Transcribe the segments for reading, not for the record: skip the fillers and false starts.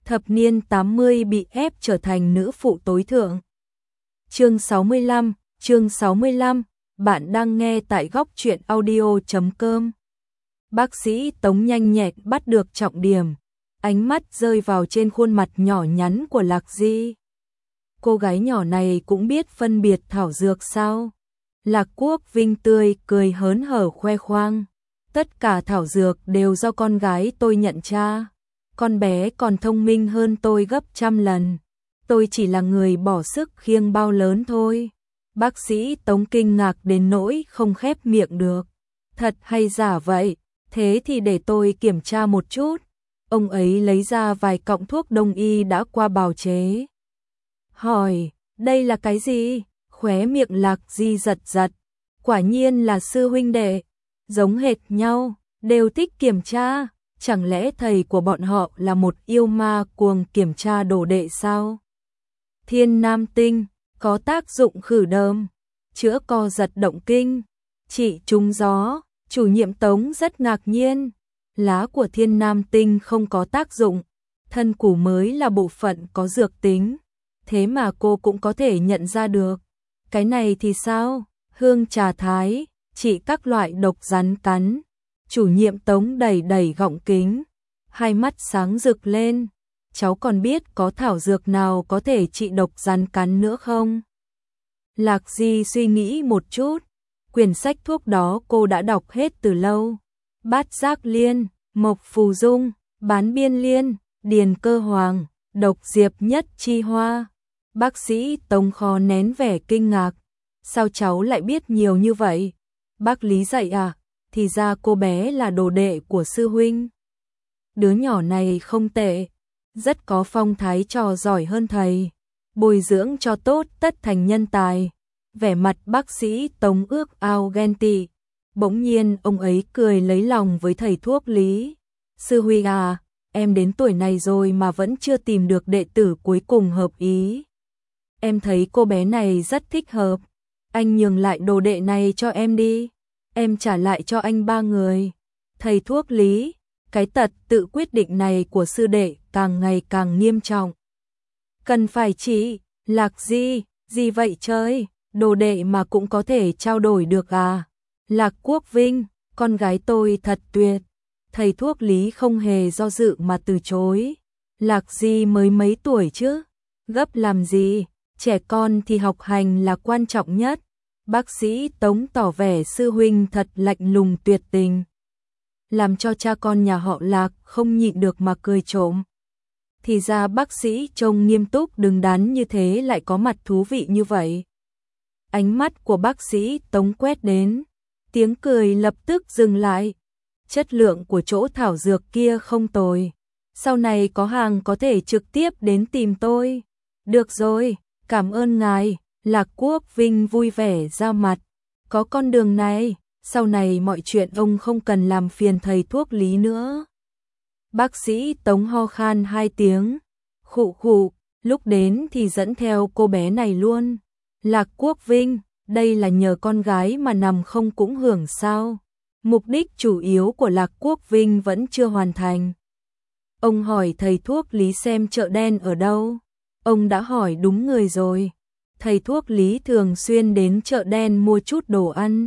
thập niên 80 bị ép trở thành nữ phụ tối thượng. Chương 65, bạn đang nghe tại góc truyện audio.com. Bác sĩ Tống nhanh nhẹn bắt được trọng điểm, ánh mắt rơi vào trên khuôn mặt nhỏ nhắn của Lạc Di. Cô gái nhỏ này cũng biết phân biệt thảo dược sao? Lạc Quốc Vinh tươi cười hớn hở khoe khoang. Tất cả thảo dược đều do con gái tôi nhận tra. Con bé còn thông minh hơn tôi gấp trăm lần. Tôi chỉ là người bỏ sức khiêng bao lớn thôi. Bác sĩ Tống kinh ngạc đến nỗi không khép miệng được. Thật hay giả vậy? Thế thì để tôi kiểm tra một chút. Ông ấy lấy ra vài cọng thuốc đông y đã qua bào chế. Hỏi, đây là cái gì? Khóe miệng Lạc Di giật giật. Quả nhiên là sư huynh đệ. Giống hệt nhau, đều thích kiểm tra. Chẳng lẽ thầy của bọn họ là một yêu ma cuồng kiểm tra đồ đệ sao? Thiên Nam Tinh, có tác dụng khử đờm, chữa co giật động kinh, trị trúng gió. Chủ nhiệm Tống rất ngạc nhiên. Lá của Thiên Nam Tinh không có tác dụng, thân củ mới là bộ phận có dược tính. Thế mà cô cũng có thể nhận ra được. Cái này thì sao? Hương trà thái, trị các loại độc rắn cắn. Chủ nhiệm Tống đẩy gọng kính, hai mắt sáng rực lên. Cháu còn biết có thảo dược nào có thể trị độc rắn cắn nữa không? Lạc Di suy nghĩ một chút. Quyển sách thuốc đó cô đã đọc hết từ lâu. Bát giác liên, mộc phù dung, bán biên liên, điền cơ hoàng, độc diệp nhất chi hoa. Bác sĩ Tống khó nén vẻ kinh ngạc. Sao cháu lại biết nhiều như vậy? Bác Lý dạy à? Thì ra cô bé là đồ đệ của sư huynh. Đứa nhỏ này không tệ, rất có phong thái, trò giỏi hơn thầy. Bồi dưỡng cho tốt tất thành nhân tài. Vẻ mặt bác sĩ Tống ước ao ghen tị. Bỗng nhiên ông ấy cười lấy lòng với thầy thuốc Lý. Sư huynh à, em đến tuổi này rồi mà vẫn chưa tìm được đệ tử cuối cùng hợp ý. Em thấy cô bé này rất thích hợp. Anh nhường lại đồ đệ này cho em đi. Em trả lại cho anh 3 người. Thầy thuốc Lý, cái tật tự quyết định này của sư đệ càng ngày càng nghiêm trọng. Cần phải trị. Lạc Di, gì vậy trời? Đồ đệ mà cũng có thể trao đổi được à? Lạc Quốc Vinh, con gái tôi thật tuyệt. Thầy thuốc Lý không hề do dự mà từ chối. Lạc Di mới mấy tuổi chứ? Gấp làm gì? Trẻ con thì học hành là quan trọng nhất. Bác sĩ Tống tỏ vẻ sư huynh thật lạnh lùng tuyệt tình, làm cho cha con nhà họ Lạc không nhịn được mà cười trộm. Thì ra bác sĩ trông nghiêm túc đứng đắn như thế lại có mặt thú vị như vậy. Ánh mắt của bác sĩ Tống quét đến, tiếng cười lập tức dừng lại. Chất lượng của chỗ thảo dược kia không tồi. Sau này có hàng có thể trực tiếp đến tìm tôi. Được rồi, cảm ơn ngài. Lạc Quốc Vinh vui vẻ ra mặt. Có con đường này, sau này mọi chuyện ông không cần làm phiền thầy thuốc Lý nữa. Bác sĩ Tống ho khan 2 tiếng. Khụ khụ, lúc đến thì dẫn theo cô bé này luôn. Lạc Quốc Vinh, đây là nhờ con gái mà nằm không cũng hưởng sao? Mục đích chủ yếu của Lạc Quốc Vinh vẫn chưa hoàn thành. Ông hỏi thầy thuốc Lý xem chợ đen ở đâu. Ông đã hỏi đúng người rồi. Thầy thuốc Lý thường xuyên đến chợ đen mua chút đồ ăn.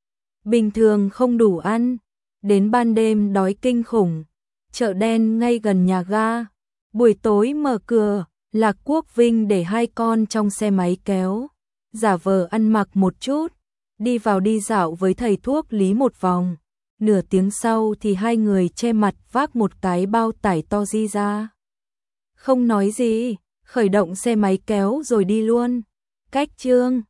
Bình thường không đủ ăn, đến ban đêm đói kinh khủng. Chợ đen ngay gần nhà ga. Buổi tối mở cửa, Lạc Quốc Vinh để 2 con trong xe máy kéo, giả vờ ăn mặc một chút, đi vào đi dạo với thầy thuốc Lý một vòng. Nửa tiếng sau thì 2 người che mặt vác một cái bao tải to di ra. Không nói gì, khởi động xe máy kéo rồi đi luôn. Cách chương